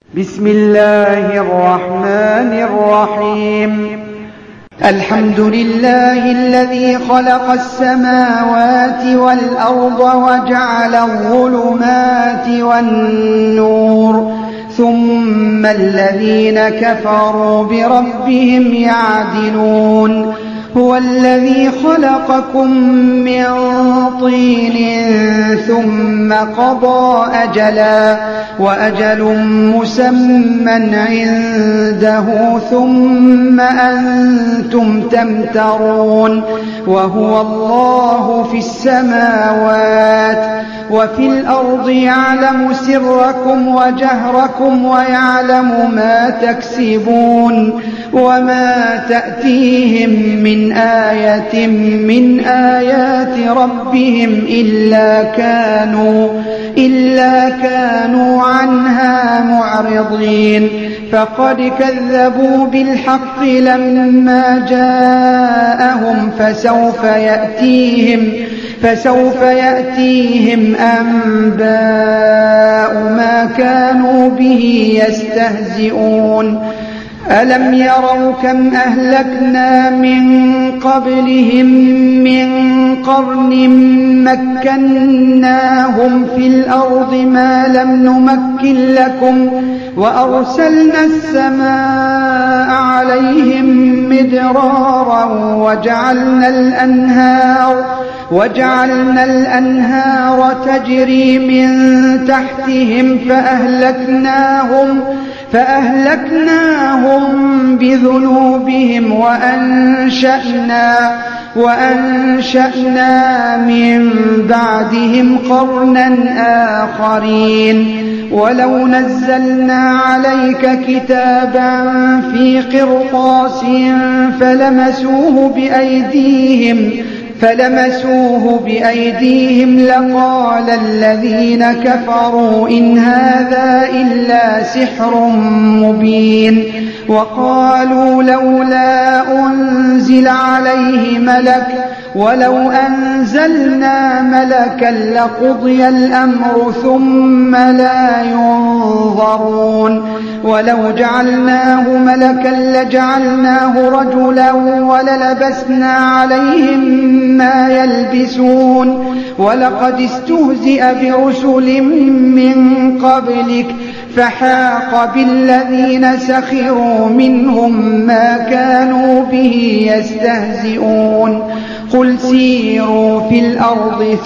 بسم الله الرحمن الرحيم. الحمد لله الذي خلق السماوات والأرض وجعل الظلمات والنور ثم الذين كفروا بربهم يعدلون. هو الذي خلقكم من طين ثم قضى أجلا وأجل مسمى عنده ثم أنتم تمترون. وهو الله في السماوات وفي الأرض يعلم سركم وجهركم ويعلم ما تكسبون. وما تأتيهم من آية من آيات ربهم إلا كانوا عنها معرضين. فقد كذبوا بالحق لما جاءهم فسوف يأتيهم أنباء ما كانوا به يستهزئون. ألم يروا كم أهلكنا من قبلهم من قرن مكناهم في الأرض ما لم نمكن لكم وأرسلنا السماء عليهم مدرارا وجعلنا الأنهار تجري من تحتهم فأهلكناهم بذنوبهم وأنشأنا من بعدهم قرنا آخرين. ولو نزلنا عليك كتابا في قرطاس فلمسوه بأيديهم لقال الذين كفروا إن هذا إلا سحر مبين. وقالوا لولا أنزل عليه ملك ولو أنزلنا ملكا لقضي الأمر ثم لا ينظرون. ولو جعلناه ملكا لجعلناه رجلا وللبسنا عليهم ما يلبسون. ولقد استهزئ برسل من قبلك فحاق بالذين سخروا منهم ما كانوا به يستهزئون. قل سيروا في الأرض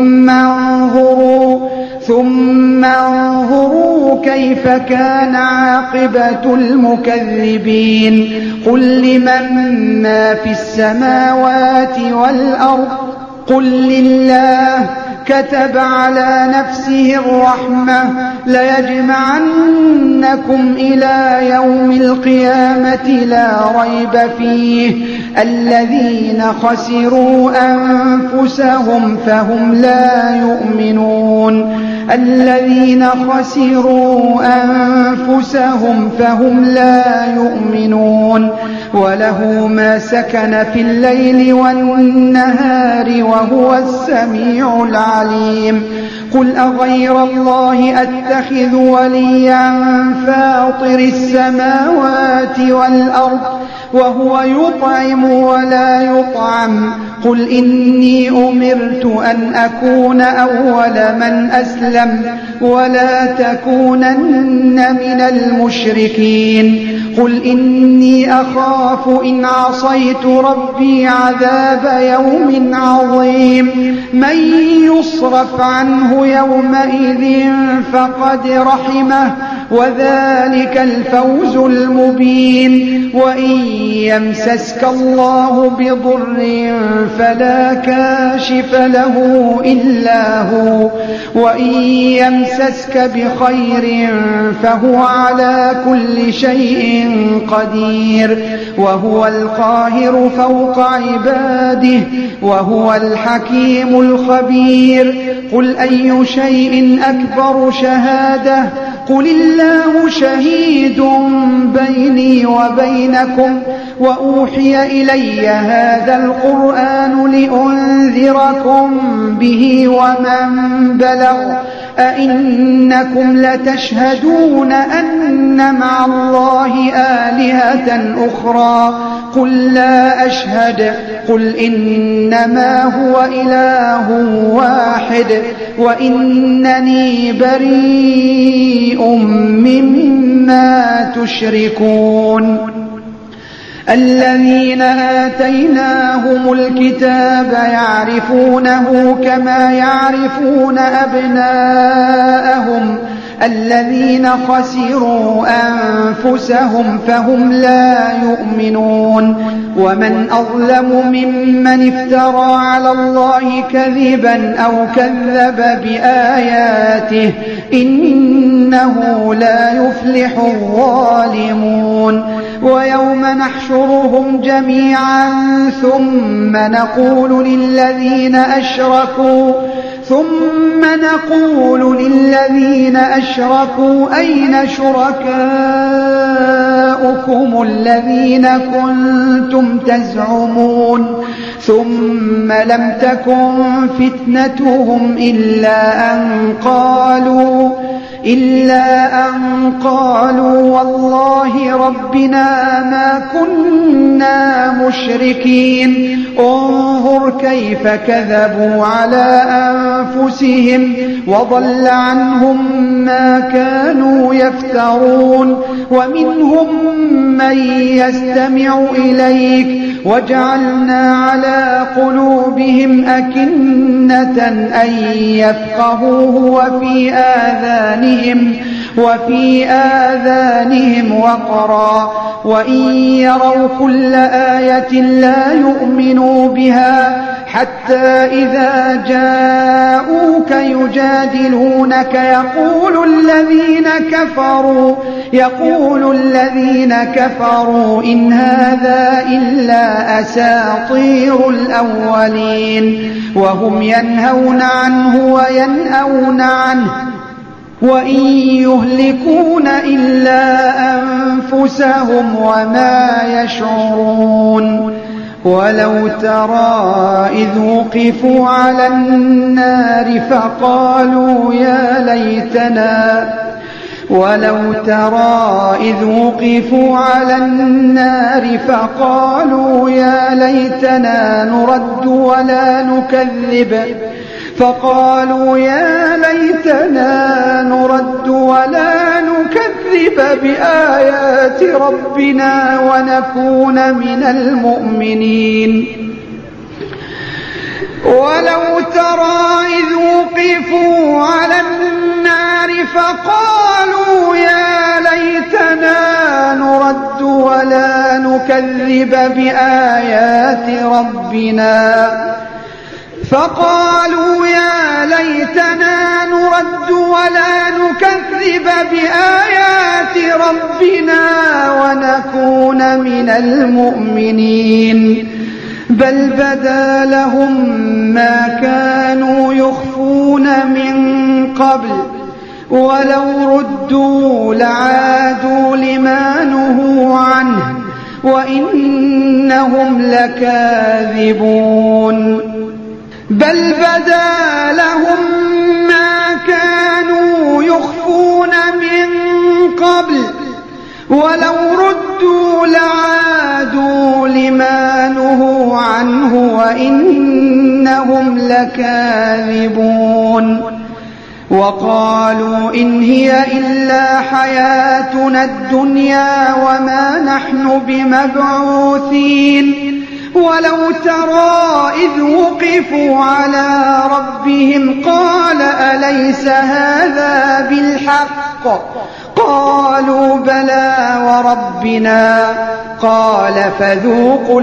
ثم انظروا كيف كان عاقبة المكذبين. قل لمن ما في السماوات والأرض قل لله كتب على نفسه الرحمة ليجمعنكم إلى يوم القيامة لا ريب فيه. الذين خسروا أنفسهم فهم لا يؤمنون. وله ما سكن في الليل والنهار وهو السميع العليم. قل أغير الله أتخذ وليا فاطر السماوات والأرض وهو يطعم ولا يطعم. قل إني أمرت أن أكون أول من أسلم ولا تكونن من المشركين. قل إني أخاف إن عصيت ربي عذاب يوم عظيم. من يصرف عنه يومئذ فقد رحمه وذلك الفوز المبين. وإن يمسسك الله بضر فلا كاشف له إلا هو وإن يمسسك بخير فهو على كل شيء قدير. وهو القاهر فوق عباده وهو الحكيم الخبير. قل أي شيء أكبر شهادة قل الله شهيد بيني وبينكم وأوحي إلي هذا القرآن لأنذركم به ومن بلغ أئنكم لتشهدون أن مع الله آلهة أخرى قل لا أشهد قل إنما هو إله واحد وإنني بريء مما تشركون الذين آتيناهم الكتاب يعرفونه كما يعرفون أبناءهم الذين خسروا أنفسهم فهم لا يؤمنون ومن أظلم ممن افترى على الله كذبا أو كذب بآياته إنه لا يفلح الظالمون ويوم نحشرهم جميعا ثم نقول للذين أشركوا أين شركاؤكم الذين كنتم تزعمون ثم لم تكن فتنتهم إلا أن قالوا والله ربنا ما كنا مشركين انظر كيف كذبوا على أنفسهم وضل عنهم ما كانوا يفترون ومنهم من يستمع إليك وجعلنا على قلوبهم أكنة أن يفقهوه وفي آذانهم وقرا وإن يروا كل آية لا يؤمنوا بها حتى إذا جاءوك يجادلونك يقول الذين كفروا إن هذا إلا أساطير الأولين وهم ينهون عنه وينأون عنه وإن يهلكون إلا أنفسهم وما يشعرون ولو ترى إذ وقفوا على النار فقالوا يا ليتنا نرد ولا نكذب بآيات ربنا ونكون من المؤمنين ولو ترى إذ وقفوا على النار فقالوا يا ليتنا نرد ولا نكذب بآيات ربنا ونكون من المؤمنين بل بدا لهم ما كانوا يخفون من قبل ولو ردوا لعادوا لما نهوا عنه وإنهم لكاذبون بل بدا لهم ما كانوا يخفون من قبل ولو ردوا لعادوا لما نهوا عنه وإنهم لكاذبون وقالوا إن هي إلا حياتنا الدنيا وما نحن بمبعوثين ولو ترى إذ وقفوا على ربهم قال أليس هذا بالحق قالوا بلى وربنا قال فذوقوا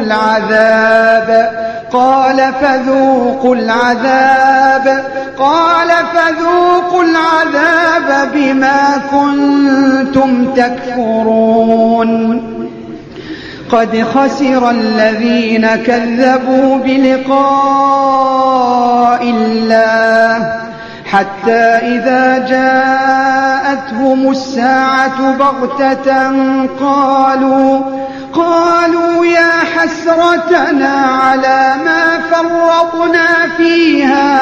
العذاب بما كنتم تكفرون قد خسر الذين كذبوا بلقاء الله حتى إذا جاءتهم الساعة بغتة قالوا يا حسرتنا على ما فرطنا فيها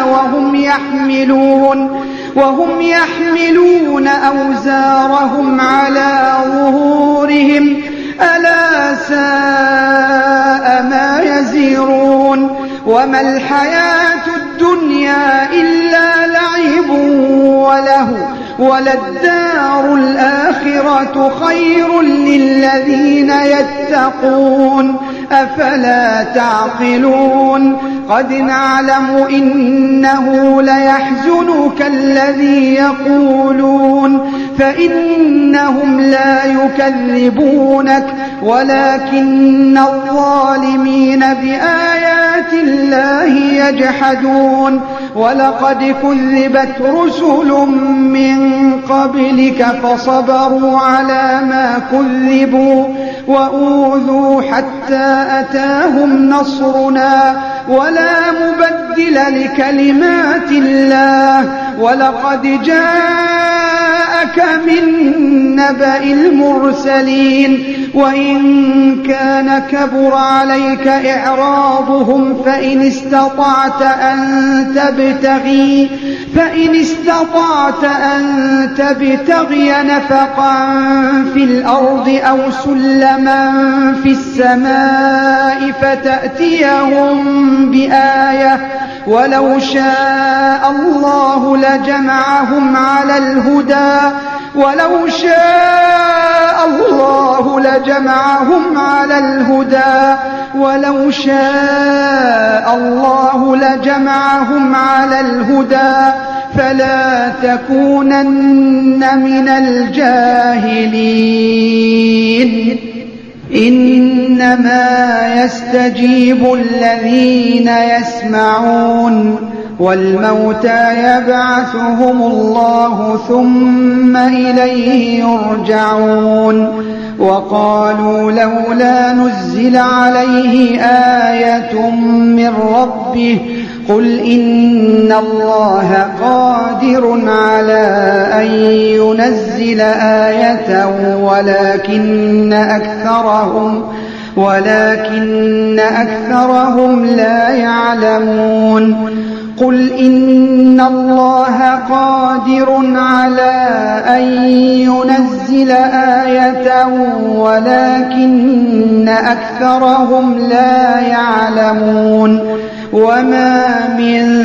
وهم يحملون أوزارهم على ظهورهم ألا ساء ما يزرون وما الحياة الدنيا إلا لعب وله وللدار الآخرة خير للذين يتقون أفلا تعقلون قد نعلم إنه ليحزنك الذي يقولون فإنهم لا يكذبونك ولكن الظالمين بآيات الله يجحدون ولقد كذبت رسل من قبلك فصبروا على ما كذبوا وأوذوا حتى أتاهم نصرنا ولا مبدل لكلمات الله ولقد جاءك من نبأ المرسلين وإن كان كبر عليك إعراضهم فإن استطعت أن تبتغي نفقا في الأرض أو سلما في السماء فتأتيهم بآية ولو شاء الله لجمعهم على الهدى ولو شاء الله لجمعهم على الهدى فلا تكونن من الجاهلين إنما يستجيب الذين يسمعون والموتى يبعثهم الله ثم إليه يرجعون وقالوا لولا نزل عليه آية من ربه قل إن الله قادر على أن ينزل آية ولكن أكثرهم لا يعلمون قل إن الله قادر على أن ينزل آية ولكن أكثرهم لا يعلمون وما من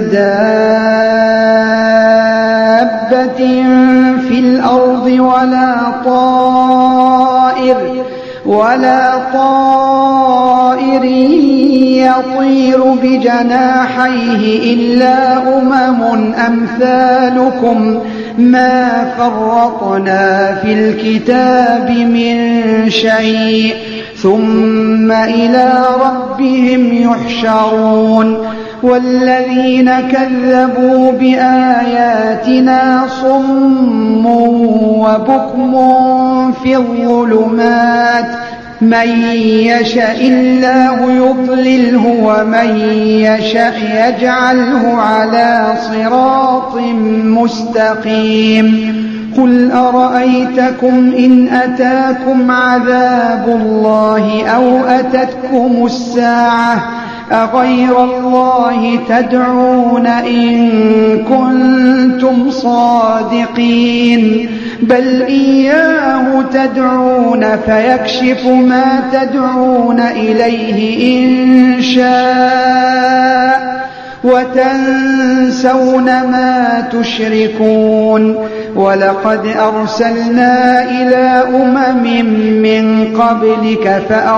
دابة في الأرض ولا طائر يطير بجناحيه إلا أمثالكم ما فرطنا في الكتاب من شيء ثم إلى ربهم يحشرون والذين كذبوا بآياتنا صم وبكم في الظلمات من يشاء الله يضلله ومن يشاء يجعله على صراط مستقيم قل أرأيتكم إن أتاكم عذاب الله أو أتتكم الساعة أغير الله تدعون إن كنتم صادقين بل إياه تدعون فيكشف ما تدعون إليه إن شاء وتنسون ما تشركون ولقد أرسلنا إلى من قبلك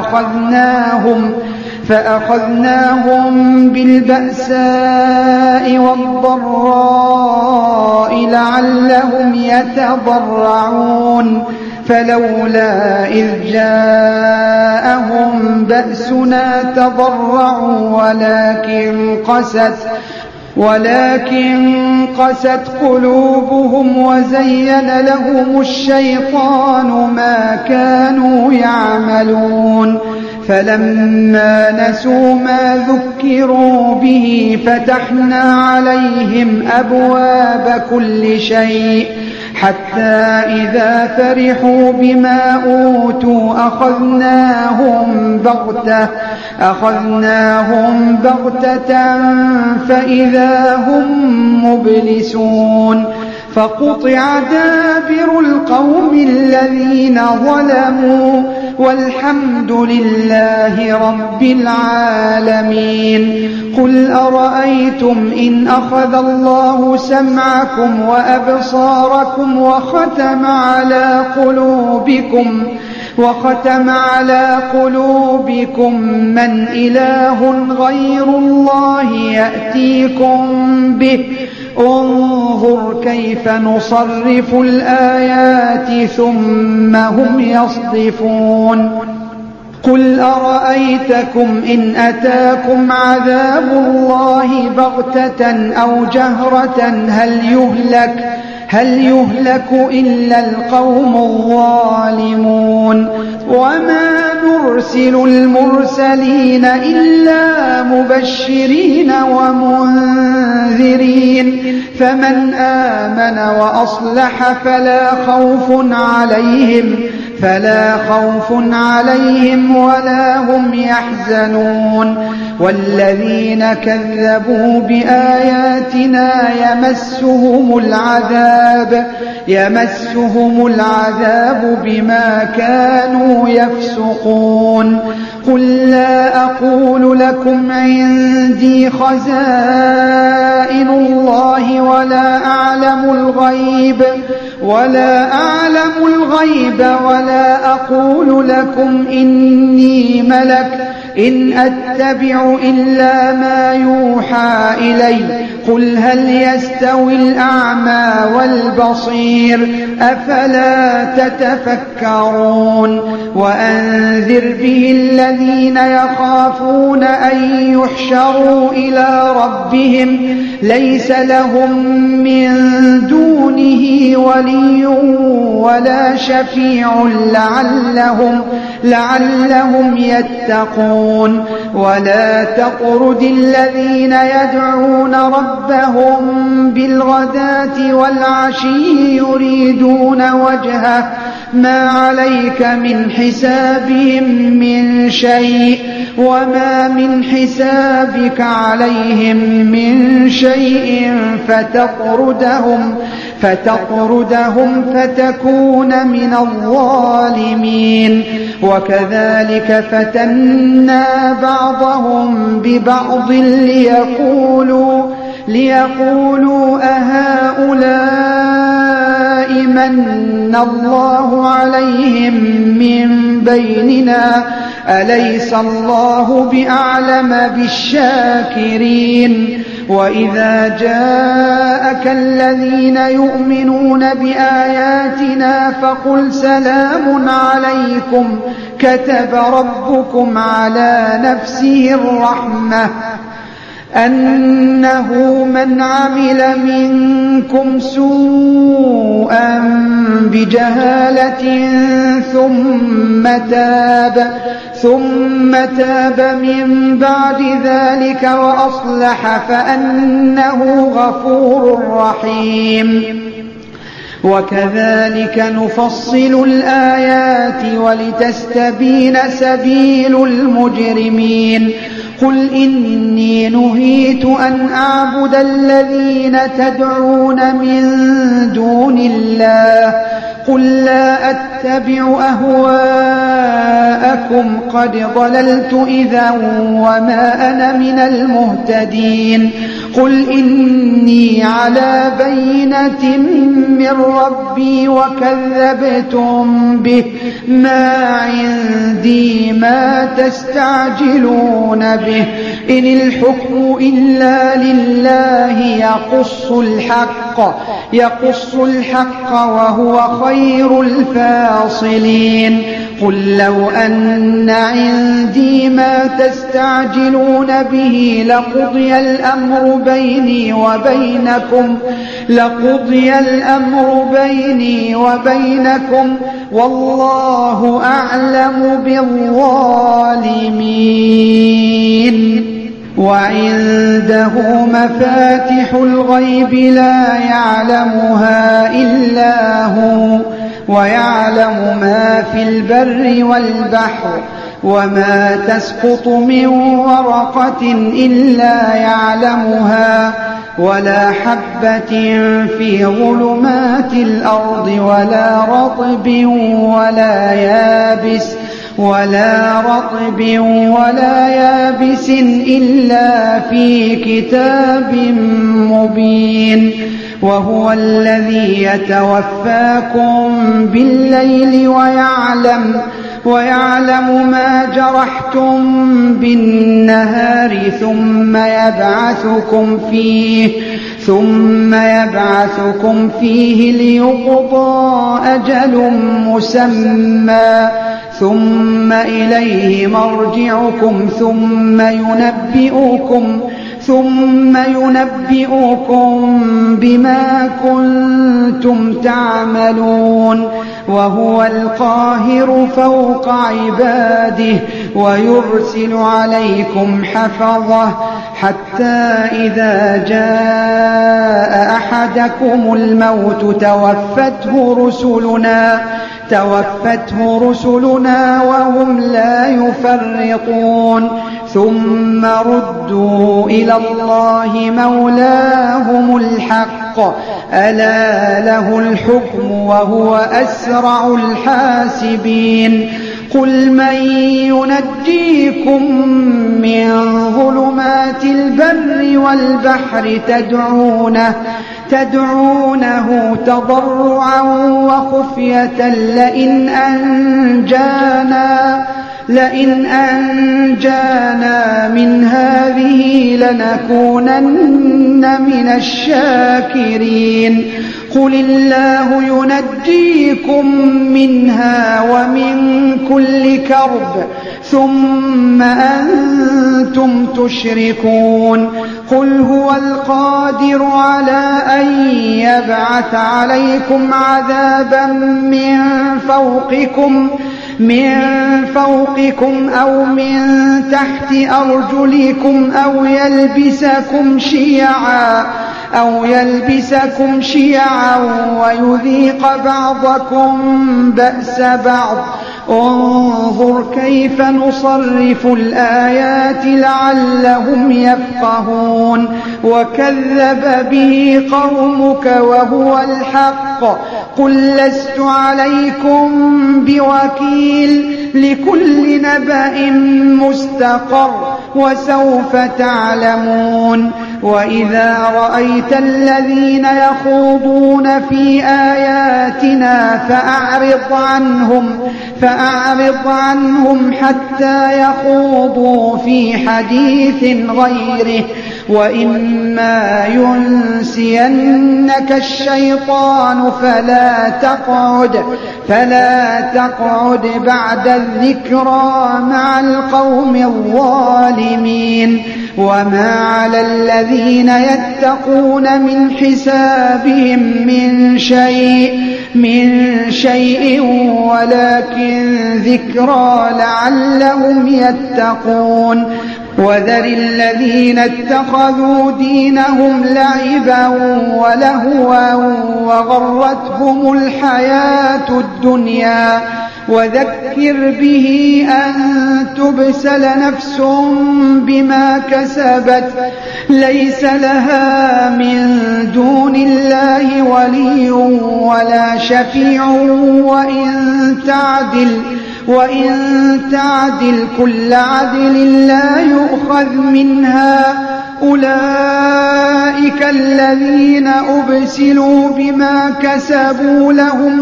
فأخذناهم بالبأساء والضراء لعلهم يتضرعون فلولا إذ جاءهم بأسنا تضرعوا ولكن قست قلوبهم وزين لهم الشيطان ما كانوا يعملون فلما نسوا ما ذكروا به فتحنا عليهم أبواب كل شيء حتى إذا فرحوا بما أوتوا أخذناهم بغتة فإذا هم مبلسون فقطع دابر القوم الذين ظلموا والحمد لله رب العالمين. قل أرأيتم إن أخذ الله سمعكم وأبصاركم وختم على قلوبكم من إله غير الله يأتيكم به انظر كيف نصرف الآيات ثم هم يصدفون. قل أرأيتكم إن أتاكم عذاب الله بغتة أو جهرة هل يهلك إلا القوم الظالمون. وما نرسل المرسلين إلا مبشرين ومنذرين فمن آمن وأصلح فلا خوف عليهم ولا هم يحزنون. والذين كذبوا بآياتنا يمسهم العذاب بما كانوا يفسقون. قل لا أقول لكم عندي خزائن الله ولا أعلم الغيب ولا أقول لكم إني ملك إن أتبع إلا ما يوحى إلي. قل هل يستوي الأعمى والبصير أفلا تتفكرون. وأنذر به الذين يخافون أن يحشروا إلى ربهم ليس لهم من دونه ولي ولا شفيع لعلهم يتقون. ولا تطرد الذين يدعون ربهم بالغداة والعشي يريدون وجهه ما عليك من حسابهم من شيء وما من حسابك عليهم من شيء فتطردهم فتكون من الظالمين. وكذلك فتنا بعضهم ببعض ليقولوا أهؤلاء من الله عليهم من بيننا أليس الله بأعلم بالشاكرين. وإذا جاءك الذين يؤمنون بآياتنا فقل سلام عليكم كتب ربكم على نفسه الرحمة أنه من عمل منكم سوءا بجهالة ثم تاب من بعد ذلك وأصلح فأنه غفور رحيم. وكذلك نفصل الآيات ولتستبين سبيل المجرمين. قل إني نهيت أن أعبد الذين تدعون من دون الله قل لا أتبع أهواءكم قد ضللت إذا وما أنا من المهتدين. قل إني على بينة من ربي وكذبتم به ما عندي ما تستعجلون به إن الحكم إلا لله يقص الحق وهو خير الفاصلين. قل لو أن عندي ما تستعجلون به لقضي الأمر بيني وبينكم والله أعلم بالظالمين. وعنده مفاتح الغيب لا يعلمها إلا هو ويعلم ما في البر والبحر وما تسقط من ورقة إلا يعلمها ولا حبة في ظلمات الأرض ولا رطب ولا يابس إلا في كتاب مبين. وهو الذي يتوفاكم بالليل ويعلم ما جرحتم بالنهار ثم يبعثكم فيه ليقضى أجل مسمى ثم إليه مرجعكم ثم ينبئكم بما كنتم تعملون. وهو القاهر فوق عباده ويرسل عليكم حفظة حتى إذا جاء أحدكم الموت توفته رسلنا وهم لا يفرطون ثم ردوا إلى الله مولاهم الحق ألا له الحكم وهو أسرع الحاسبين. قل من ينجيكم من ظلمات البر والبحر تدعونه تضرعا وخفية لئن أنجانا من هذه لنكونن من الشاكرين. قل الله ينجيكم منها ومن كل كرب ثم أنتم تشركون. قل هو القادر على أن يبعث عليكم عذابا من فوقكم أو من تحت أرجلكم أو يلبسكم شيعا ويذيق بعضكم بأس بعض. انظر كيف نصرف الآيات لعلهم يفقهون. وكذب به قومك وهو الحق. قل لست عليكم بوكيل لكل نبأ مستقر وسوف تعلمون. وإذا رأيت الذين يخوضون في آياتنا فأعرض عنهم حتى يخوضوا في حديث غيره وإما ينسينك الشيطان فلا تقعد بعد الذكرى مع القوم الظالمين. وما على الذين يتقون من حسابهم من شيء ولكن ذكرى لعلهم يتقون. وذر الذين اتخذوا دينهم لعبا ولهوا وغرتهم الحياة الدنيا وذكر به أن تبسل نفس بما كسبت ليس لها من دون الله ولي ولا شفيع وإن تعدل كل عدل لا يؤخذ منها. أولئك الذين أبسلوا بما كسبوا لهم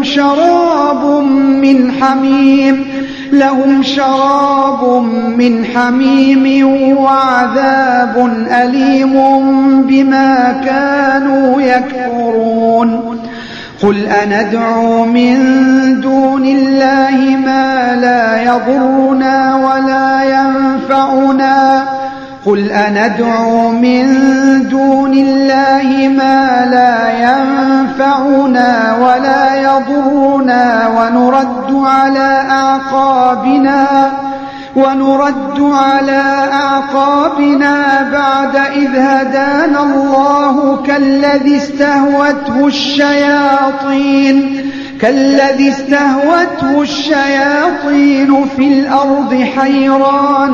شراب من حميم وعذاب أليم بما كانوا يكفرون. قل أندعو من دون الله ما لا يضرنا ولا ينفعنا قل أندعو من دون الله ما لا ينفعنا ولا يضرنا ونرد على أعقابنا بعد إذ هدانا الله كالذي استهوته الشياطين في الأرض حيران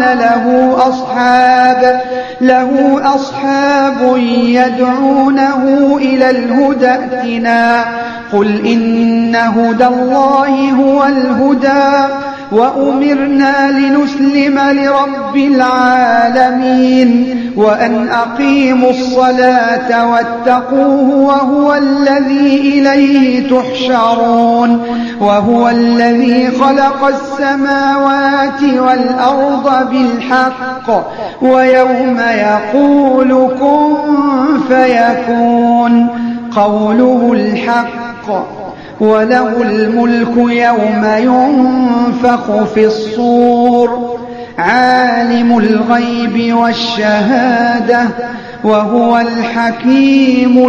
له أصحاب يدعونه إلى الهدى ائتنا قل إن هدى الله هو الهدى وأمرنا لنسلم لرب العالمين وأن أقيموا الصلاة واتقوه وهو الذي إليه تحشرون وهو الذي خلق السماوات والأرض بالحق ويوم يقول كن فيكون قوله الحق وله الملك يوم ينفخ في الصور عالم الغيب والشهادة وهو الحكيم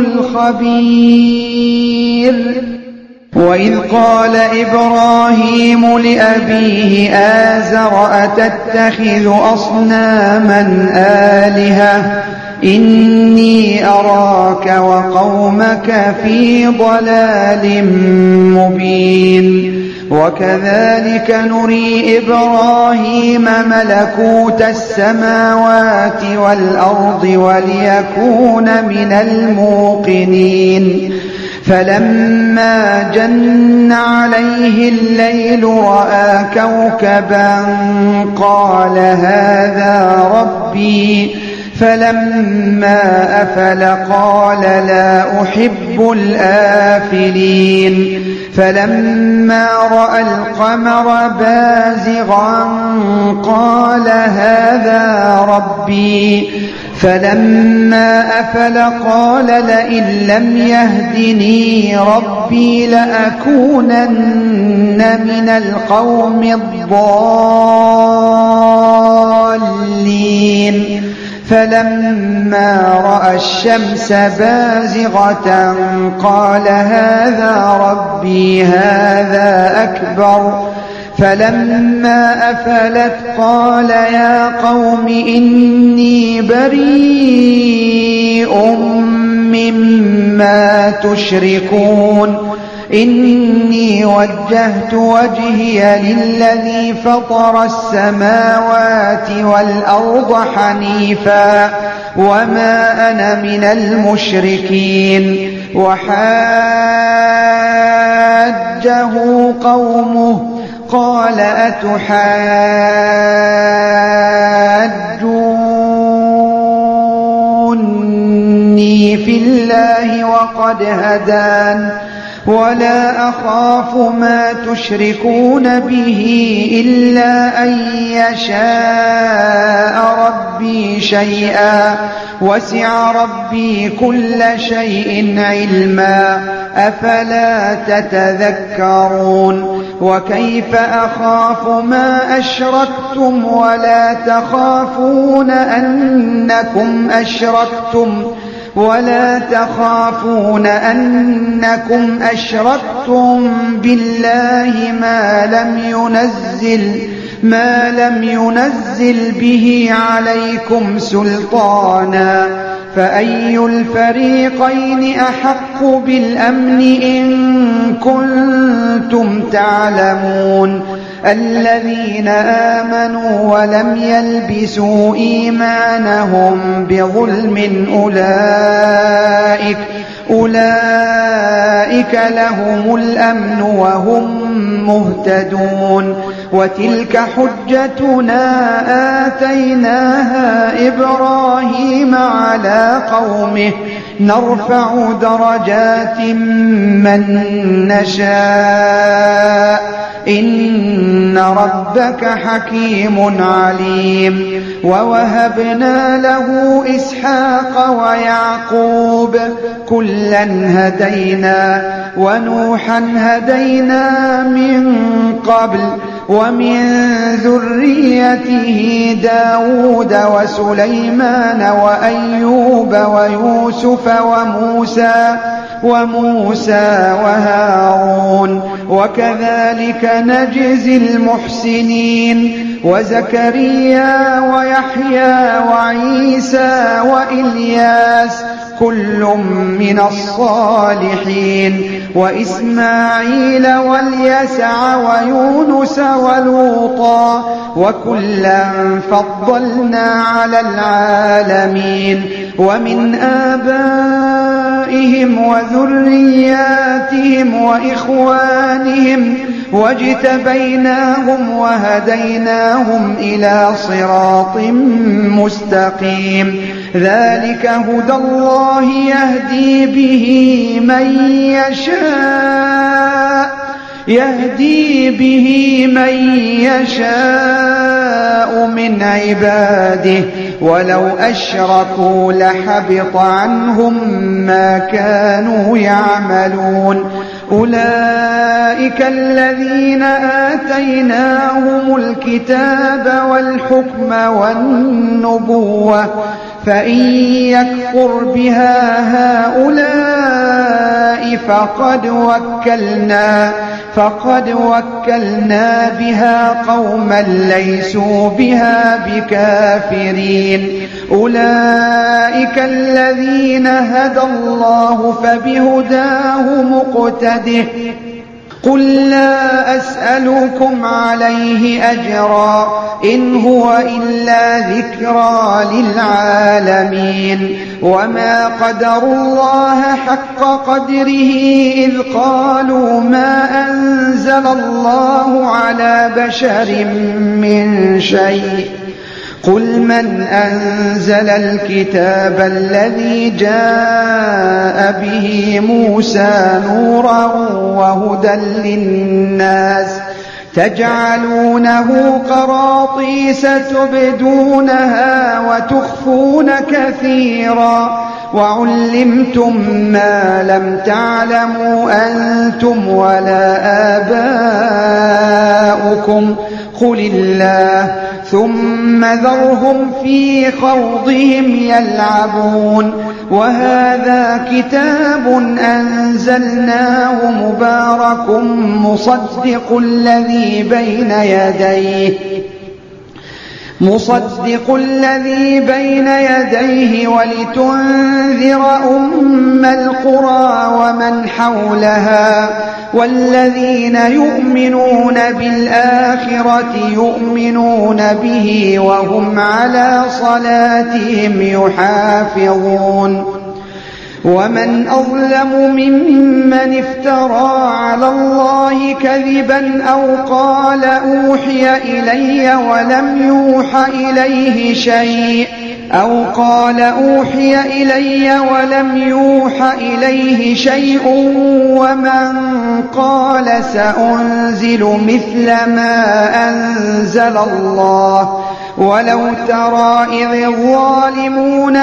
الخبير وإذ قال إبراهيم لأبيه آزر أتتخذ أصناما آلهة إني أراك وقومك في ضلال مبين وكذلك نري إبراهيم ملكوت السماوات والأرض وليكون من الموقنين فلما جن عليه الليل رأى كوكبا قال هذا ربي فلما أفل قال لا أحب الآفلين فلما رأى القمر بازغا قال هذا ربي فلما أفل قال لئن لم يهدني ربي لأكونن من القوم الضالين فلما رأى الشمس بازغة قال هذا ربي هذا أكبر فلما أفلت قال يا قوم إني بريء مما تشركون إني وجهت وجهي للذي فطر السماوات والأرض حنيفا وما أنا من المشركين وحاجه قومه قال أتحاجوني في الله وقد هدان ولا أخاف ما تشركون به إلا أن يشاء ربي شيئا وسع ربي كل شيء علما أفلا تتذكرون وكيف أخاف ما أشركتم ولا تخافون أنكم أشركتم بالله ما لم ينزل به عليكم سلطانا فأي الفريقين أحق بالأمن إن كنتم تعلمون الذين آمنوا ولم يلبسوا إيمانهم بظلم أولئك لهم الأمن وهم مهتدون وتلك حجتنا آتيناها إبراهيم على قومه نرفع درجات من نشاء إن ربك حكيم عليم ووهبنا له إسحاق ويعقوب كلا هدينا ونوحا هدينا من قبل ومن ذريته داود وسليمان وأيوب ويوسف وموسى وهارون وكذلك نجزي المحسنين وزكريا ويحيى وعيسى وإلياس كل من الصالحين وإسماعيل واليسع ويونس ولوطا وكلا فضلنا على العالمين ومن آبائهم وذرياتهم وإخوانهم واجتبيناهم وهديناهم إلى صراط مستقيم ذلك هدى الله يهدي به من يشاء من عباده ولو أشركوا لحبط عنهم ما كانوا يعملون أولئك الذين آتيناهم الكتاب والحكم والنبوة فإن يكفر بها هؤلاء فقد وكلنا بها قوما ليسوا بها بكافرين أولئك الذين هدى الله فبهداه مقتده قل لا أسألكم عليه أجرا إن هو إلا ذكرى للعالمين وما قدروا الله حق قدره إذ قالوا ما أنزل الله على بشر من شيء قل من أنزل الكتاب الذي جاء به موسى نورا وهدى للناس تجعلونه قراطيس تبدونها وتخفون كثيرا وعلمتم ما لم تعلموا أنتم ولا آباؤكم قل الله ثم ذرهم في خوضهم يلعبون وهذا كتاب أنزلناه مبارك مصدق الذي بين يديه ولتنذر أم القرى ومن حولها والذين يؤمنون بالآخرة يؤمنون به وهم على صلاتهم يحافظون ومن أظلم ممن افترى على الله كذبا أو قال أوحي إلي ولم يوحى إليه شيء ومن قال سأنزل مثل ما أنزل الله ولو ترى إذ الظالمون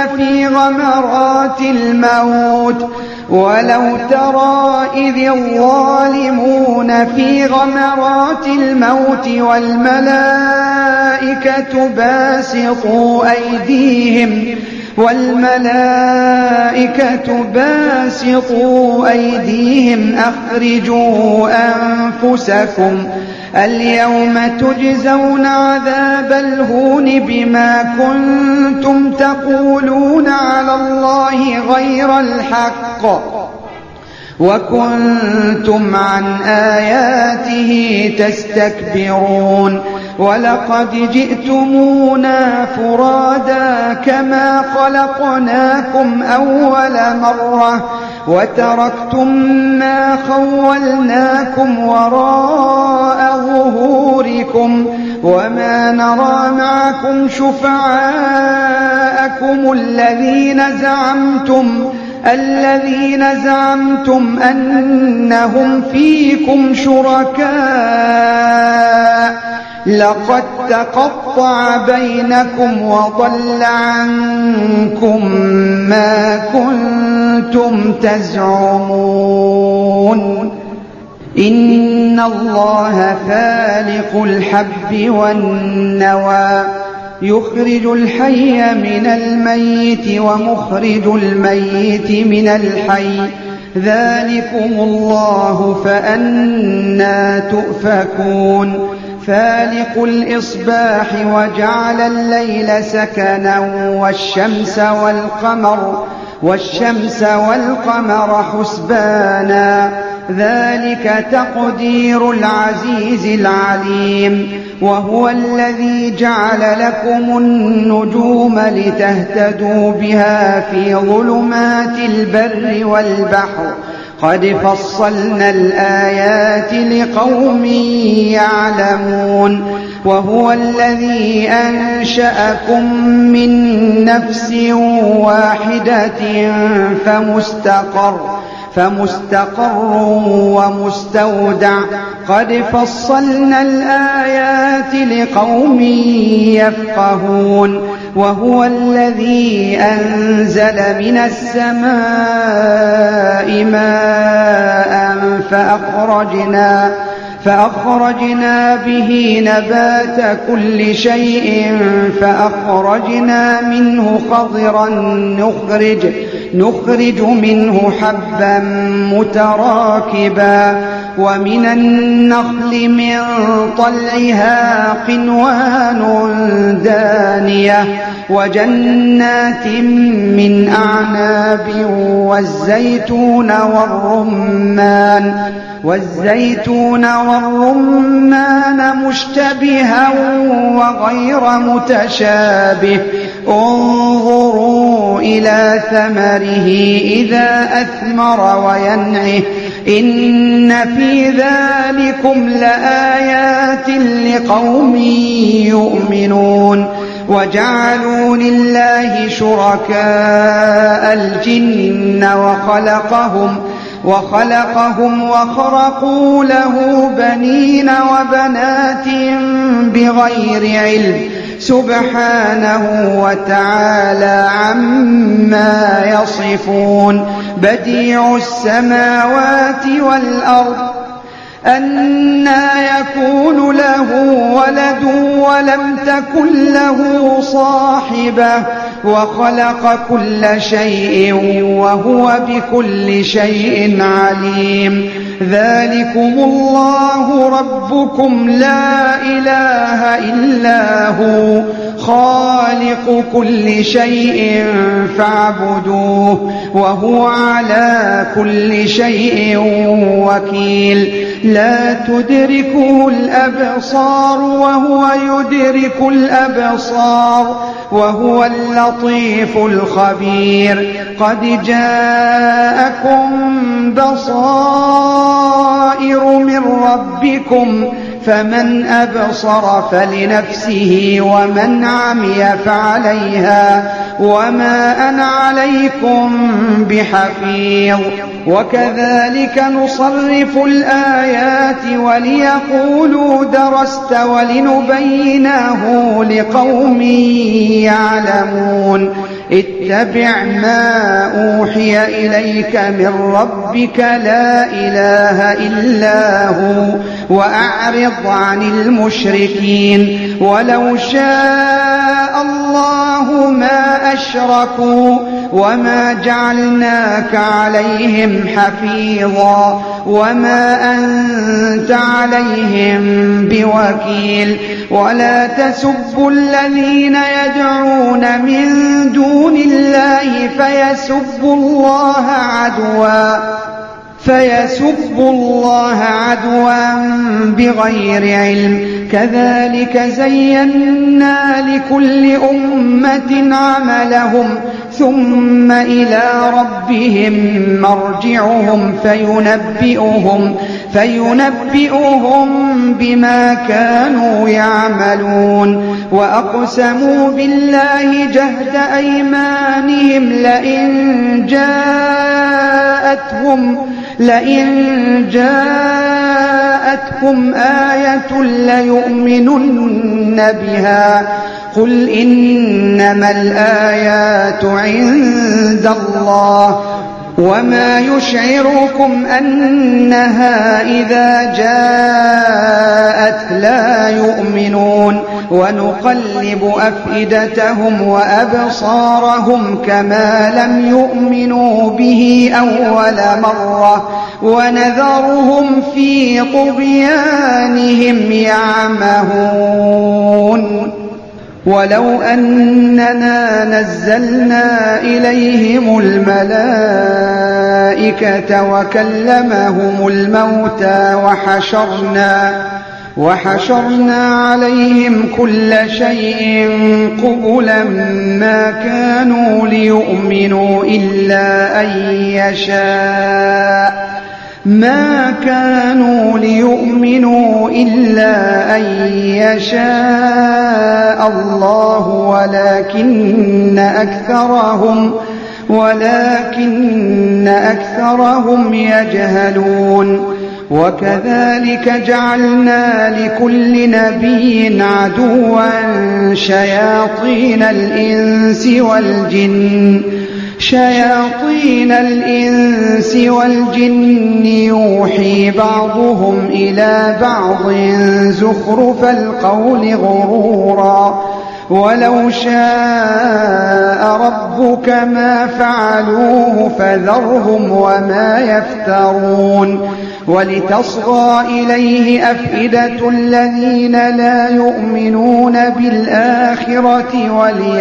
في غمرات الموت والملائكة باسطوا أيديهم أخرجوا أنفسكم اليوم تجزون عذاب الهون بما كنتم تقولون على الله غير الحق وكنتم عن آياته تستكبرون ولقد جئتمونا فرادا كما خلقناكم أول مرة وتركتم ما خولناكم وراء ظهوركم وما نرى معكم شفعاءكم الذين زعمتم أنهم فيكم شركاء لقد تقطع بينكم وضل عنكم ما كنتم تزعمون إن الله فالق الحب والنوى يخرج الحي من الميت ومخرج الميت من الحي ذلكم الله فأنى تؤفكون فالق الإصباح وجعل الليل سكنا والشمس والقمر حسبانا ذلك تقدير العزيز العليم وهو الذي جعل لكم النجوم لتهتدوا بها في ظلمات البر والبحر قد فصلنا الآيات لقوم يعلمون وهو الذي أنشأكم من نفس واحدة فمستقر ومستودع قد فصلنا الآيات لقوم يفقهون وهو الذي أنزل من السماء ماء فأخرجنا به نبات كل شيء فأخرجنا منه خضرا نخرج منه حبا متراكبا ومن النخل من طلعها قنوان دانية وجنات من أعناب والزيتون والرمان مشتبها وغير متشابه انظروا إلى ثمره إذا أثمر وينعه إن في ذلكم لآيات لقوم يؤمنون وجعلوا لله شركاء الجن وخلقهم وخرقوا له بنين وبنات بغير علم سبحانه وتعالى عما يصفون بديع السماوات والأرض أنى يكون له ولد ولم تكن له صاحبة وخلق كل شيء وهو بكل شيء عليم ذلكم الله ربكم لا إله إلا هو خالق كل شيء فاعبدوه وهو على كل شيء وكيل لا تدركه الأبصار وهو يدرك الأبصار وهو اللطيف الخبير قد جاءكم بصائر من ربكم فمن أبصر فلنفسه ومن عمي فعليها وما أنا عليكم بحفيظ وكذلك نصرف الآيات وليقولوا درست ولنبينه لقوم يعلمون اتبع ما أوحي إليك من ربك لا إله إلا هو وأعرض عن المشركين ولو شاء الله ما أشركوا وما جعلناك عليهم حفيظا وما أنت عليهم بوكيل ولا تسبوا الذين يدعون من دون الله فيسبوا الله عدوا بغير علم كذلك زينا لكل أمة عملهم ثم إلى ربهم مرجعهم فينبئهم بما كانوا يعملون وأقسموا بالله جهد أيمانهم لئن جاءتهم آية ليؤمنن بها قل إنما الآيات عند الله وما يشعركم أنها إذا جاءت لا يؤمنون ونقلب أفئدتهم وأبصارهم كما لم يؤمنوا به أول مرة ونذرهم في طغيانهم يعمهون ولو أننا نزلنا إليهم الملائكة وكلمهم الموتى وحشرنا عليهم كل شيء قبلا ما كانوا ليؤمنوا إلا أن يشاء الله ولكن أكثرهم يجهلون وكذلك جعلنا لكل نبي عدوا شياطين الإنس والجن يوحي بعضهم إلى بعض زخرف القول غرورا ولو شاء ربك ما فعلوه فذرهم وما يفترون ولتصغى إليه أفئدة الذين لا يؤمنون بالآخرة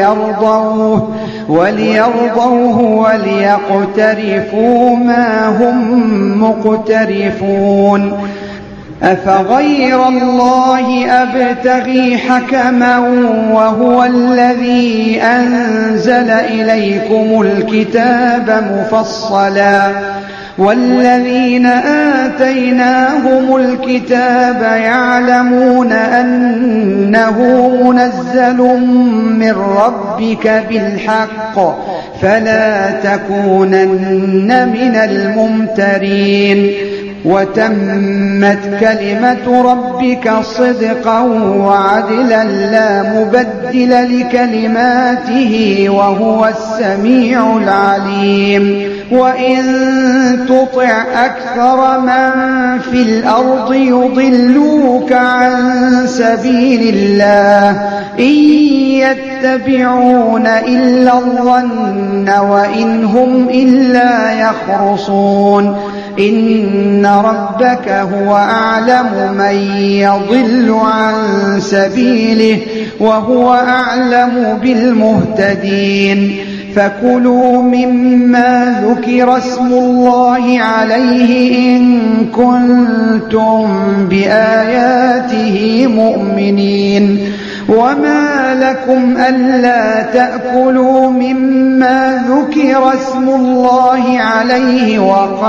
وليرضوه وليقترفوا ما هم مقترفون أفغير الله أبتغي حكما وهو الذي أنزل إليكم الكتاب مفصلا والذين آتيناهم الكتاب يعلمون أنه منزل من ربك بالحق فلا تكونن من الممترين وتمت كلمة ربك صدقا وعدلا لا مبدل لكلماته وهو السميع العليم وإن تطع أكثر من في الأرض يضلوك عن سبيل الله إن يتبعون إلا الظن وإن هم إلا يخرصون إن ربك هو أعلم من يضل عن سبيله وهو أعلم بالمهتدين فكلوا مما ذكر اسم الله عليه إن كنتم بآياته مؤمنين وما لكم ألا تأكلوا مما ذكر اسم الله عليه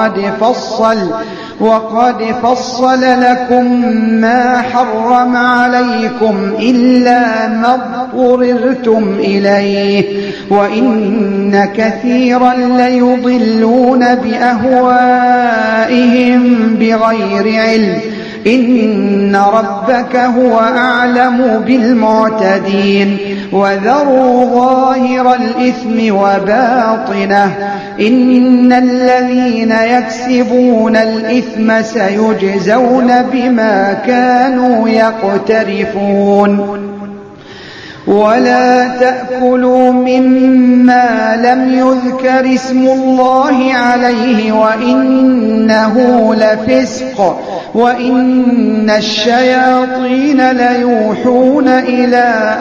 وقد فصل لكم ما حرم عليكم إلا ما اضطررتم إليه وإن كثيرا ليضلون بأهوائهم بغير علم إن ربك هو أعلم بالمعتدين وذروا ظاهر الإثم وباطنه إن الذين يكسبون الإثم سيجزون بما كانوا يقترفون ولا تأكلوا مما لم يذكر اسم الله عليه وإنه لفسق وإن الشياطين ليوحون إلى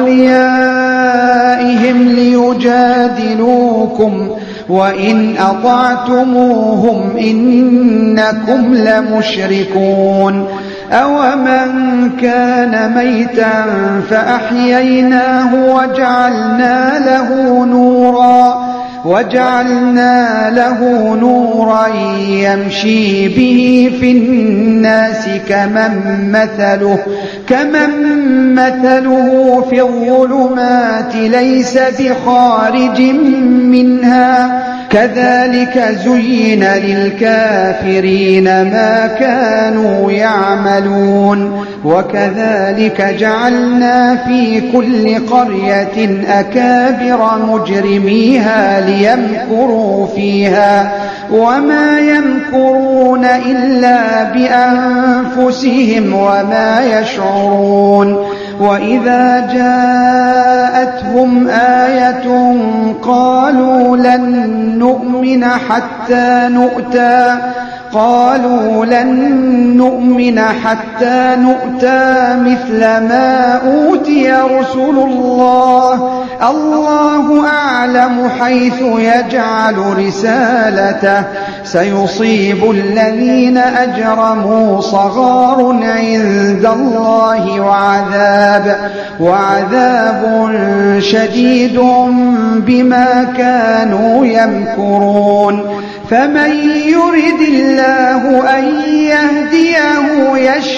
أوليائهم ليجادلوكم وإن أطعتموهم إنكم لمشركون أومن كان ميتا فأحييناه وجعلنا له نورا يمشي به في الناس كمن مثله في الظلمات ليس بخارج منها كذلك زين للكافرين ما كانوا يعملون وكذلك جعلنا في كل قرية أكابر مجرميها ليمكروا فيها وما يمكرون إلا بأنفسهم وما يشعرون وإذا جاءتهم آية قالوا لن نؤمن حتى نؤتى مثل ما أوتي رسل الله أعلم حيث يجعل رسالته سيصيب الذين أجرموا صغار عند الله وعذاب شديد بما كانوا يمكرون فمن يرد الله أن يهديه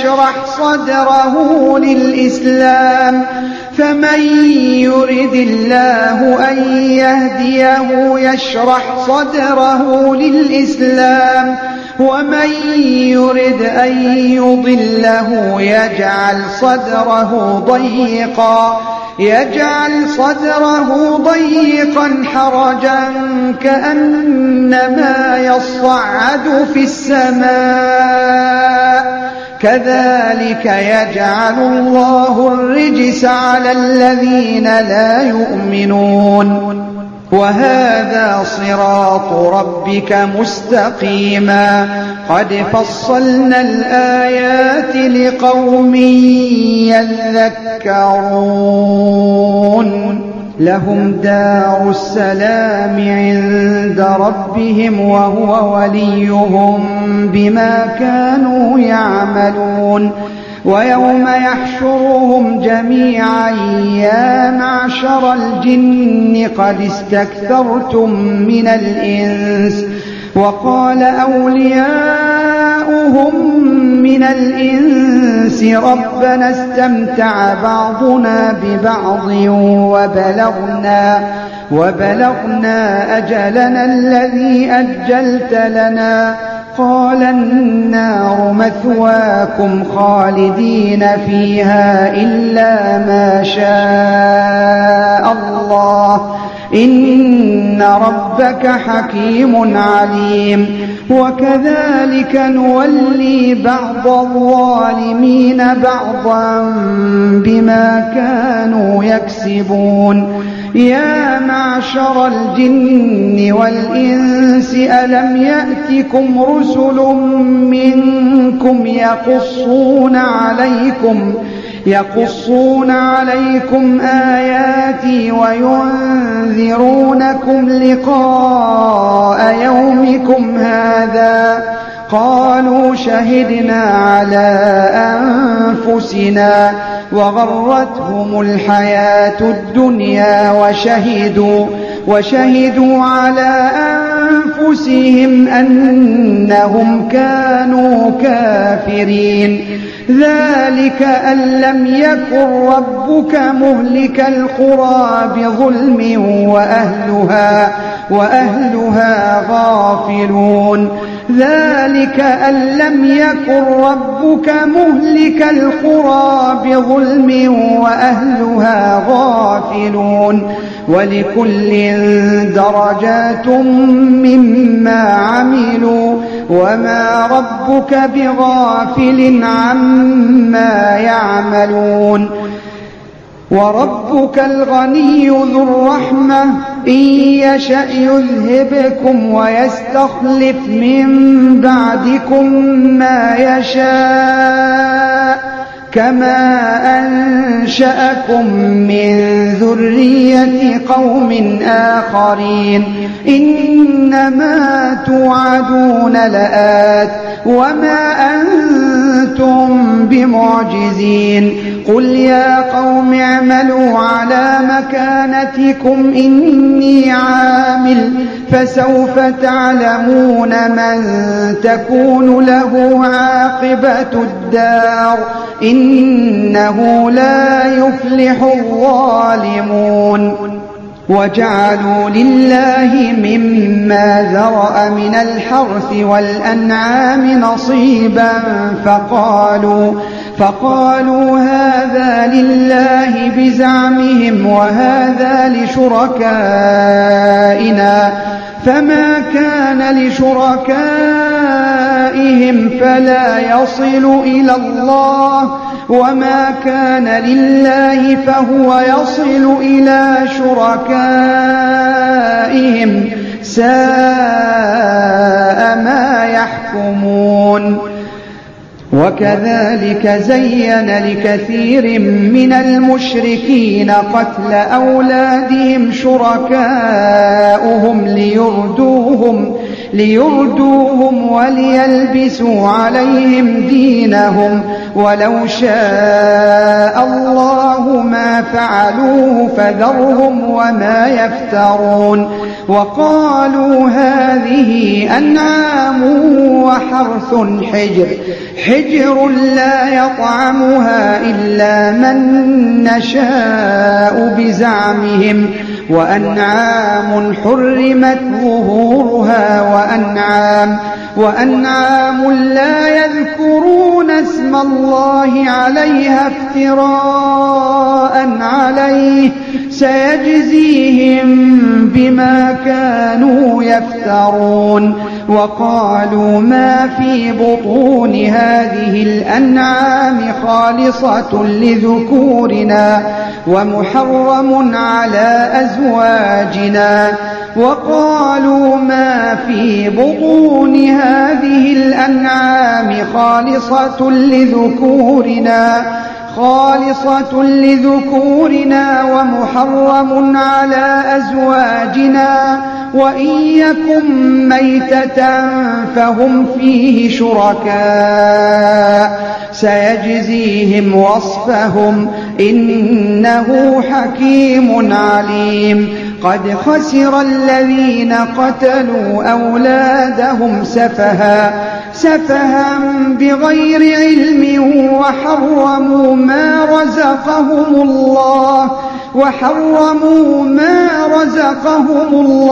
يشرح صدره للإسلام ومن يرد أن يضله يجعل صدره ضيقا حرجا كأنما يصعد في السماء كذلك يجعل الله الرجس على الذين لا يؤمنون وهذا صراط ربك مستقيما قد فصلنا الآيات لقوم يذكرون لهم دار السلام عند ربهم وهو وليهم بما كانوا يعملون ويوم يحشرهم جميعا يا معشر الجن قد استكثرتم من الإنس وقال أولياؤهم من الإنس ربنا استمتع بعضنا ببعض وبلغنا أجلنا الذي أجلت لنا قال النار مثواكم خالدين فيها إلا ما شاء الله إن ربك حكيم عليم وكذلك نولي بعض الظالمين بعضا بما كانوا يكسبون يا معشر الجن والإنس ألم يأتكم رسل منكم يقصون عليكم آياتي وينذرونكم لقاء يومكم هذا قالوا شهدنا على أنفسنا وغرتهم الحياة الدنيا وشهدوا على أنفسهم أنهم كانوا كافرين ذلك أن لم يكن ربك مهلك القرى بظلم وأهلها غافلون ذلك أن لم يكن ربك مهلك القرى بظلم وأهلها غافلون ولكل درجات مما عملوا وما ربك بغافل عما يعملون وربك الغني ذو الرحمة إن يشأ يذهبكم ويستخلف من بعدكم ما يشاء كما أنشأكم من ذرية قوم آخرين إنما توعدون لآت وما أنتم بمعجزين قل يا قوم اعملوا على مكانتكم إني عامل فسوف تعلمون من تكون له عاقبة الدار إنه لا يفلح الظالمون وجعلوا لله مما ذرأ من الحرث والأنعام نصيبا فقالوا هذا لله بزعمهم وهذا لشركائنا فما كان لشركائهم فلا يصل إلى الله وما كان لله فهو يصل إلى شركائهم ساء ما يحكمون. وكذلك زين لكثير من المشركين قتل أولادهم شركاؤهم ليردوهم وليلبسوا عليهم دينهم ولو شاء الله ما فعلوه فذرهم وما يفترون. وقالوا هذه أنعام وحرث حجر لا يطعمها إلا من نشاء بزعمهم وأنعام حرمت ظهورها وأنعام لا يذكرون اسم الله عليها افتراء عليه سيجزيهم بما كانوا يفترون. وقالوا ما في بطون هذه الأنعام خالصة لذكورنا ومحرم على أزواجنا. وقالوا ما في بطون هذه الأنعام خالصة لذكورنا ومحرم على أزواجنا وإن يكن ميتة فهم فيه شركاء سيجزيهم وصفهم إنه حكيم عليم. قد خسر الذين قتلوا أولادهم سفها بغير علم وحرموا ما رزقهم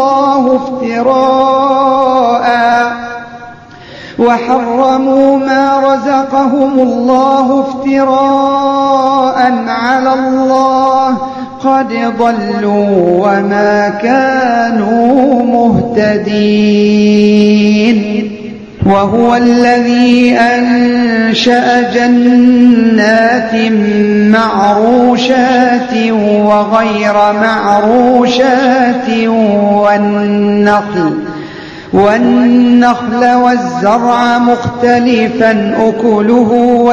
الله افتراء على الله قد ضلوا وما كانوا مهتدين. وهو الذي أنشأ جنات معروشات وغير معروشات والنخل والزرع مختلفا أكله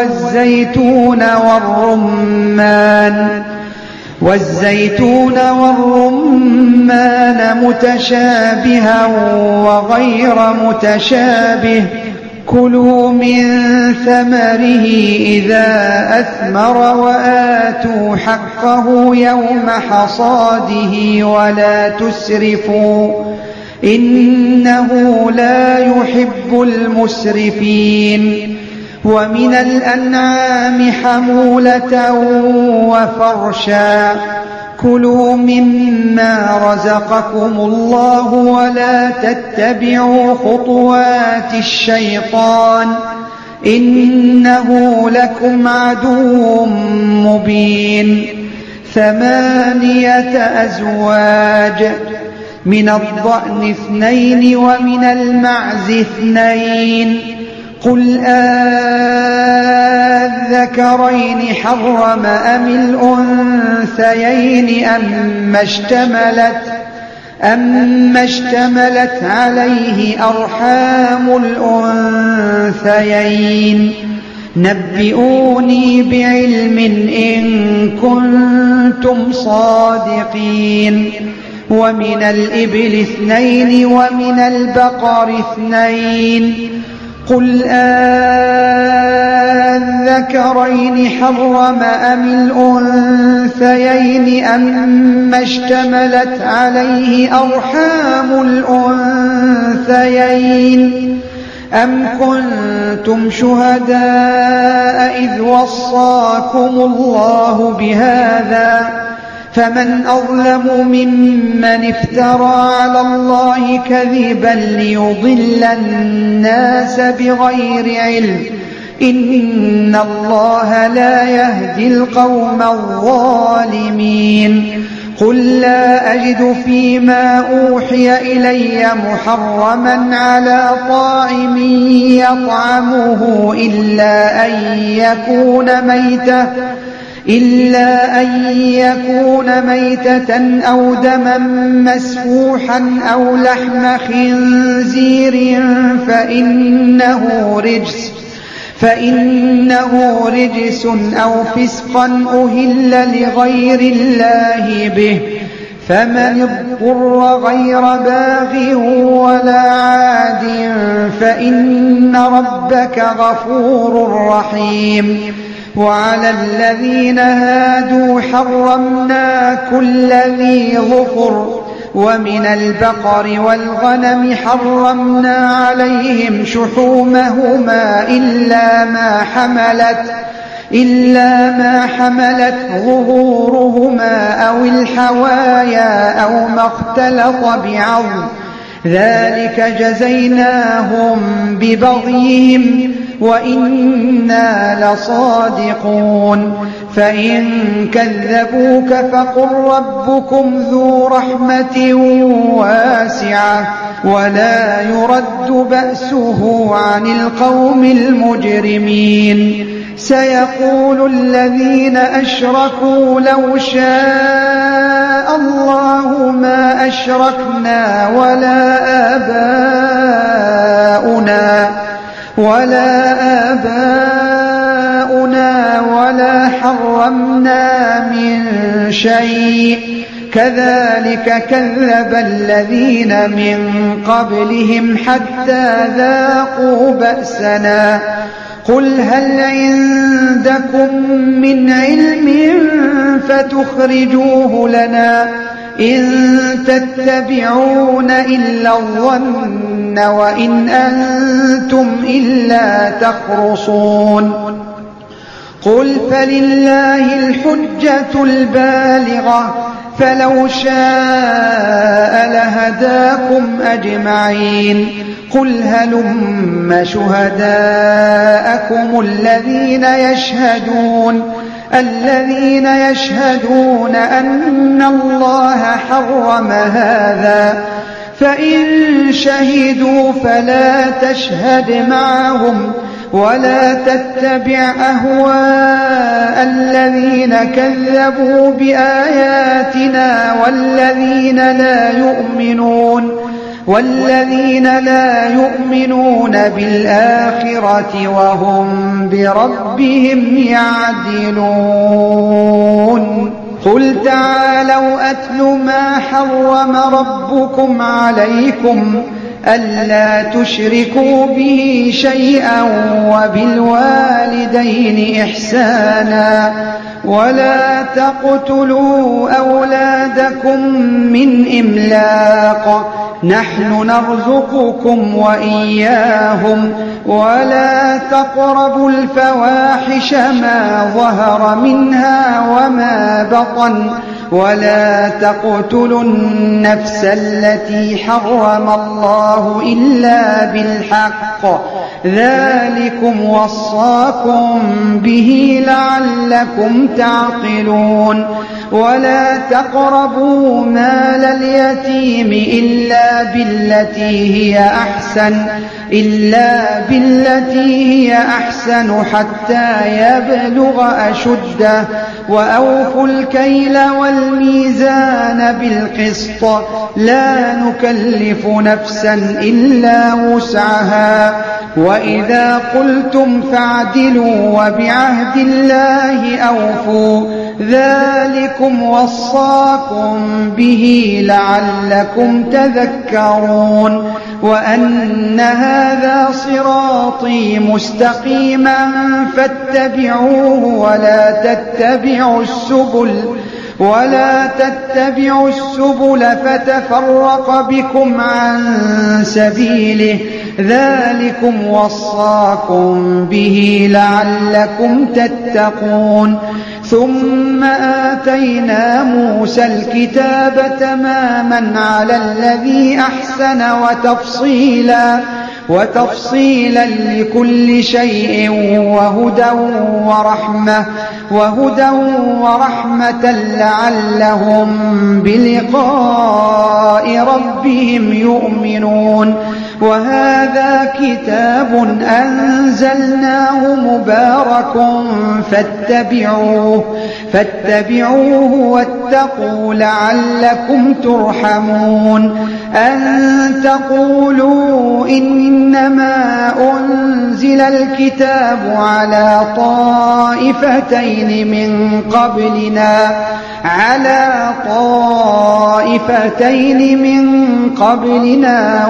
والزيتون والرمان متشابها وغير متشابه كلوا من ثمره إذا أثمر وآتوا حقه يوم حصاده ولا تسرفوا إنه لا يحب المسرفين. ومن الأنعام حمولة وفرشا كلوا مما رزقكم الله ولا تتبعوا خطوات الشيطان إنه لكم عدو مبين. 8 أزواج من الضأن 2 ومن المعز 2 قل أذكرين حرم أم الأنثيين أما اشتملت عليه أرحام الأنثيين نبئوني بعلم إن كنتم صادقين. ومن الإبل 2 ومن البقر 2 قل أذكرين حرم أم الأنثيين أما اشتملت عليه أرحام الأنثيين أم كنتم شهداء إذ وصاكم الله بهذا فمن أظلم ممن افترى على الله كذبا ليضل الناس بغير علم إن الله لا يهدي القوم الظالمين قل لا أجد فيما أوحي إلي محرما على طاعم يطعمه إلا أن يكون ميتة أو دما مسفوحا أو لحم خنزير فإنه رجس أو فسقا أهل لغير الله به فمن اضطر غير باغ ولا عاد فإن ربك غفور رحيم وعلى الذين هادوا حرمنا كل ذي ظفر ومن البقر والغنم حرمنا عليهم شحومهما إلا ما حملت ظهورهما أو الحوايا أو ما اختلط بعظم ذلك جزيناهم ببغيهم وإنا لصادقون فإن كذبوك فقل ربكم ذو رحمة واسعة ولا يرد بأسه عن القوم المجرمين سيقول الذين أشركوا لو شاء الله ما أشركنا ولا آباؤنا ولا حرمنا من شيء كذلك كذب الذين من قبلهم حتى ذاقوا بأسنا قل هل عندكم من علم فتخرجوه لنا إن تتبعون إلا الظن وإن أنتم إلا تخرصون قل فلله الحجة البالغة فلو شاء لهداكم أجمعين قل هلم شهداءكم الذين يشهدون أن الله حرم هذا فإن شهدوا فلا تشهد معهم ولا تتبع أهواء الذين كذبوا بآياتنا والذين لا يؤمنون بالآخرة وهم بربهم يعدلون قل تعالوا أتل ما حرم ربكم عليكم ألا تشركوا به شيئا وبالوالدين إحسانا ولا تقتلوا أولادكم من إملاق نحن نرزقكم وإياهم ولا تقربوا الفواحش ما ظهر منها وما بطن ولا تقتلوا النفس التي حرم الله إلا بالحق ذلكم وصاكم به لعلكم تعقلون ولا تقربوا مال اليتيم إلا بالتي هي أحسن حتى يبلغ أشده وأوفوا الكيل والميزان بالقسط لا نكلف نفسا إلا وسعها وإذا قلتم فاعدلوا وبعهد الله أوفوا ذلكم وصاكم به لعلكم تذكرون وأن هذا صراطي مستقيما فاتبعوه ولا تتبعوا السبل فتفرق بكم عن سبيله ذلكم وصاكم به لعلكم تتقون ثم آتينا موسى الكتاب تماما على الذي أحسن وتفصيلا لكل شيء وهدى ورحمة لعلهم بلقاء ربهم يؤمنون. وهذا كتاب أنزلناه مبارك فاتبعوه واتقوا لعلكم ترحمون. أن تقولوا إنما أنزل الكتاب على طائفتين من قبلنا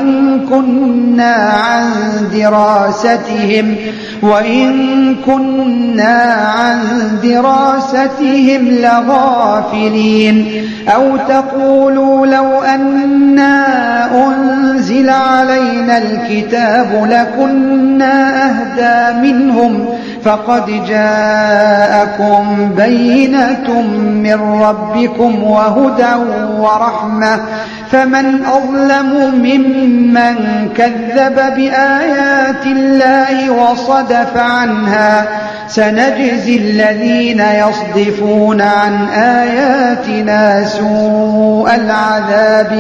وإن كنا عن دراستهم لغافلين. أو تقولوا لو أنا أنزل علينا الكتاب لكنا أهدى منهم فقد جاءكم بينة من ربكم وهدى ورحمة فمن أظلم ممن كذب بآيات الله وصدف عنها. سنجزي الذين يصدفون عن آياتنا سوء العذاب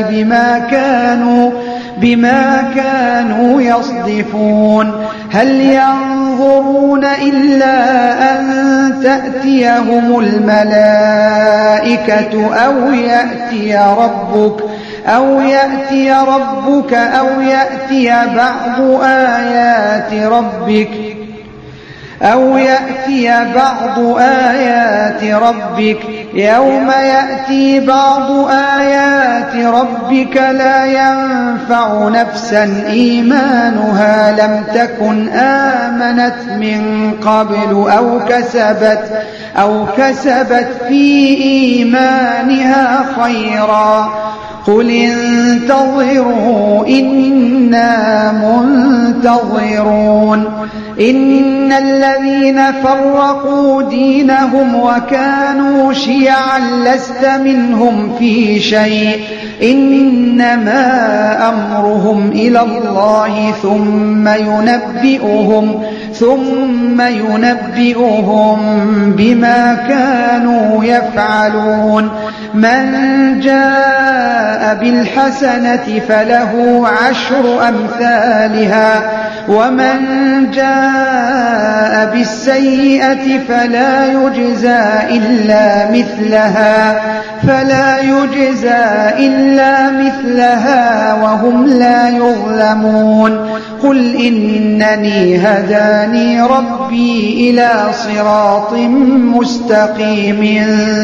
بما كانوا يصدفون. هل ينظرون إلا أن تأتيهم الملائكة أو يأتي ربك أو يأتي بعض آيات ربك يوم يأتي بعض آيات ربك لا ينفع نفسا إيمانها لم تكن آمنت من قبل أو كسبت في إيمانها خيرا. قل انتظروا إنا منتظرون. إن الذين فرقوا دينهم وكانوا شيعا لست منهم في شيء إنما أمرهم إلى الله ثم ينبئهم بما كانوا يفعلون. من جاء بالحسنة فله 10 أمثالها ومن جاء بالسيئة فلا يجزى إلا مثلها وهم لا يظلمون. قل إنني هداني ربي إلى صراط مستقيم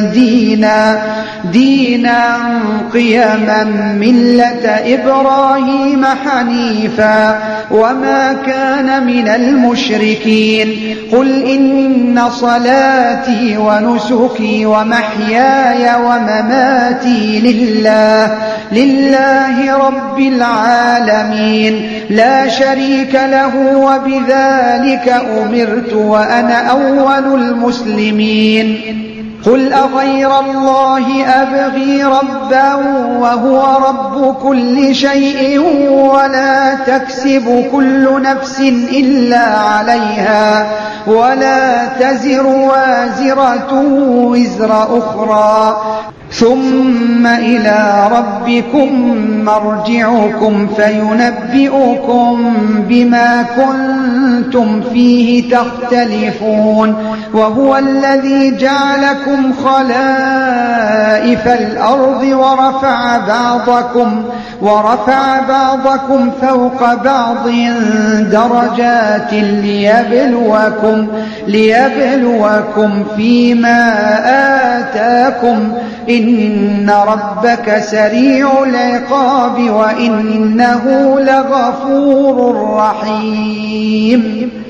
دينا قيما ملة إبراهيم حنيفا وما كان من المشركين. قل إن صلاتي ونسكي ومحياي ومماتي لله رب العالمين لا شريك له وبذلك أمرت وأنا أول المسلمين. قل أغير الله أبغي ربا وهو رب كل شيء ولا تكسب كل نفس إلا عليها ولا تزر وازرة وزر أخرى ثم إلى ربكم مرجعكم فينبئكم بما كنتم فيه تختلفون. وهو الذي جعلكم خلائف الأرض ورفع بعضكم فوق بعض درجات ليبلوكم فيما آتاكم إن ربك سريع العقاب وإنه لغفور رحيم.